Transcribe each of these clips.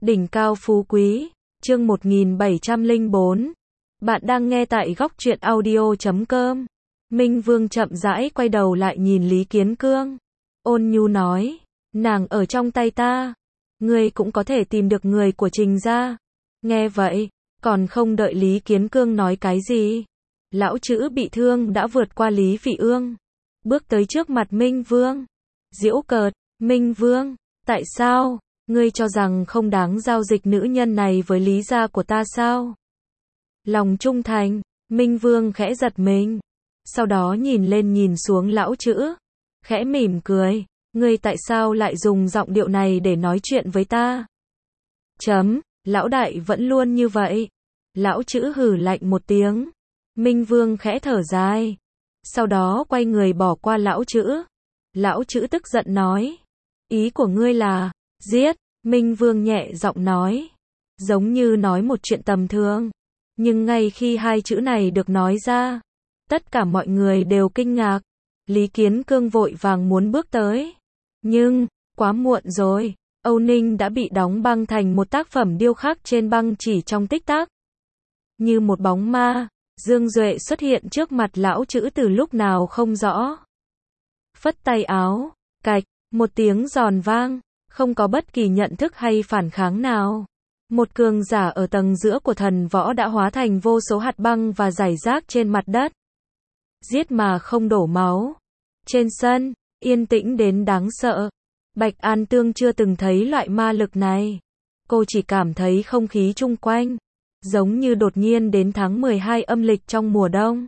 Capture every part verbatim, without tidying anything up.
Đỉnh cao phú quý, chương một nghìn bảy trăm lẻ bốn. Bạn đang nghe tại góc truyện audio chấm com. Minh Vương chậm rãi quay đầu lại nhìn Lý Kiến Cương. Ôn nhu nói, nàng ở trong tay ta. Ngươi cũng có thể tìm được người của Trình gia. Nghe vậy, còn không đợi Lý Kiến Cương nói cái gì. Lão chữ bị thương đã vượt qua Lý Vị Ương. Bước tới trước mặt Minh Vương. Giễu cợt, Minh Vương, tại sao? Ngươi cho rằng không đáng giao dịch nữ nhân này với Lý gia của ta sao? Lòng trung thành, Minh Vương khẽ giật mình. Sau đó nhìn lên nhìn xuống lão chữ. Khẽ mỉm cười, ngươi tại sao lại dùng giọng điệu này để nói chuyện với ta? Chấm, lão đại vẫn luôn như vậy. Lão chữ hừ lạnh một tiếng. Minh Vương khẽ thở dài. Sau đó quay người bỏ qua lão chữ. Lão chữ tức giận nói. Ý của ngươi là, giết, Minh Vương nhẹ giọng nói. Giống như nói một chuyện tầm thường. Nhưng ngay khi hai chữ này được nói ra, tất cả mọi người đều kinh ngạc. Lý Kiến Cương vội vàng muốn bước tới. Nhưng, quá muộn rồi. Âu Ninh đã bị đóng băng thành một tác phẩm điêu khắc trên băng chỉ trong tích tắc. Như một bóng ma, Dương Duệ xuất hiện trước mặt lão chữ từ lúc nào không rõ. Phất tay áo, cạch, một tiếng giòn vang, không có bất kỳ nhận thức hay phản kháng nào. Một cường giả ở tầng giữa của thần võ đã hóa thành vô số hạt băng và rải rác trên mặt đất. Giết mà không đổ máu. Trên sân, yên tĩnh đến đáng sợ. Bạch An Tương chưa từng thấy loại ma lực này. Cô chỉ cảm thấy không khí chung quanh giống như đột nhiên đến tháng mười hai âm lịch trong mùa đông.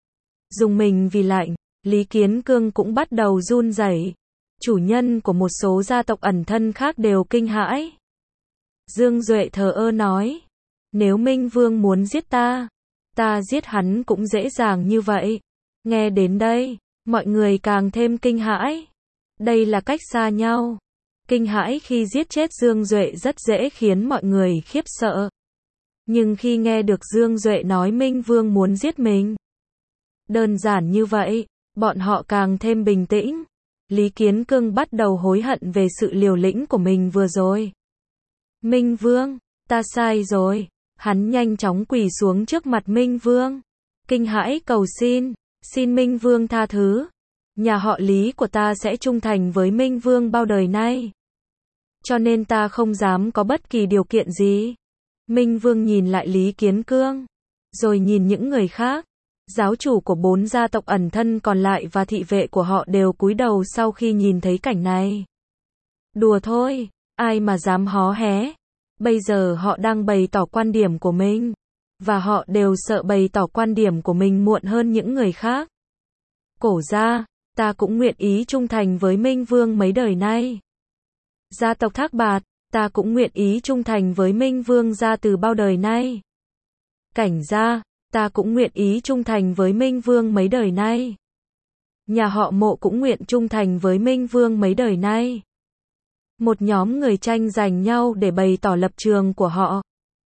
Dùng mình vì lạnh, Lý Kiến Cương cũng bắt đầu run rẩy. Chủ nhân của một số gia tộc ẩn thân khác đều kinh hãi. Dương Duệ thờ ơ nói, nếu Minh Vương muốn giết ta, ta giết hắn cũng dễ dàng như vậy. Nghe đến đây, mọi người càng thêm kinh hãi. Đây là cách xa nhau. Kinh hãi khi giết chết Dương Duệ rất dễ khiến mọi người khiếp sợ. Nhưng khi nghe được Dương Duệ nói Minh Vương muốn giết mình, đơn giản như vậy, bọn họ càng thêm bình tĩnh. Lý Kiến Cương bắt đầu hối hận về sự liều lĩnh của mình vừa rồi. Minh Vương, ta sai rồi. Hắn nhanh chóng quỳ xuống trước mặt Minh Vương. Kinh hãi cầu xin, xin Minh Vương tha thứ. Nhà họ Lý của ta sẽ trung thành với Minh Vương bao đời nay. Cho nên ta không dám có bất kỳ điều kiện gì. Minh Vương nhìn lại Lý Kiến Cương, rồi nhìn những người khác. Giáo chủ của bốn gia tộc ẩn thân còn lại và thị vệ của họ đều cúi đầu sau khi nhìn thấy cảnh này. Đùa thôi, ai mà dám hó hé. Bây giờ họ đang bày tỏ quan điểm của mình, và họ đều sợ bày tỏ quan điểm của mình muộn hơn những người khác. Cổ gia, ta cũng nguyện ý trung thành với Minh Vương mấy đời nay. Gia tộc Thác Bạt, ta cũng nguyện ý trung thành với Minh Vương gia từ bao đời nay. Cảnh gia, ta cũng nguyện ý trung thành với Minh Vương mấy đời nay. Nhà họ Mộ cũng nguyện trung thành với Minh Vương mấy đời nay. Một nhóm người tranh giành nhau để bày tỏ lập trường của họ.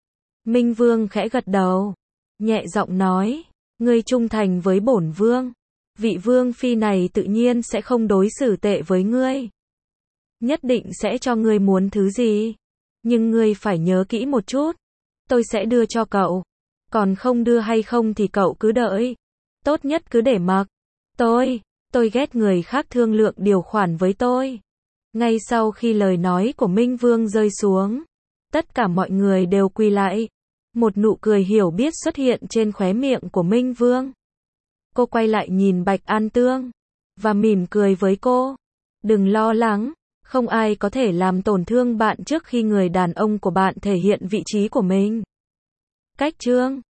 Minh Vương khẽ gật đầu, nhẹ giọng nói, ngươi trung thành với bổn vương, vị vương phi này tự nhiên sẽ không đối xử tệ với ngươi. Nhất định sẽ cho ngươi muốn thứ gì. Nhưng ngươi phải nhớ kỹ một chút. Tôi sẽ đưa cho cậu. Còn không đưa hay không thì cậu cứ đợi. Tốt nhất cứ để mặc. Tôi, tôi ghét người khác thương lượng điều khoản với tôi. Ngay sau khi lời nói của Minh Vương rơi xuống, tất cả mọi người đều quỳ lại. Một nụ cười hiểu biết xuất hiện trên khóe miệng của Minh Vương. Cô quay lại nhìn Bạch An Tương và mỉm cười với cô. Đừng lo lắng. Không ai có thể làm tổn thương bạn trước khi người đàn ông của bạn thể hiện vị trí của mình. Cách chương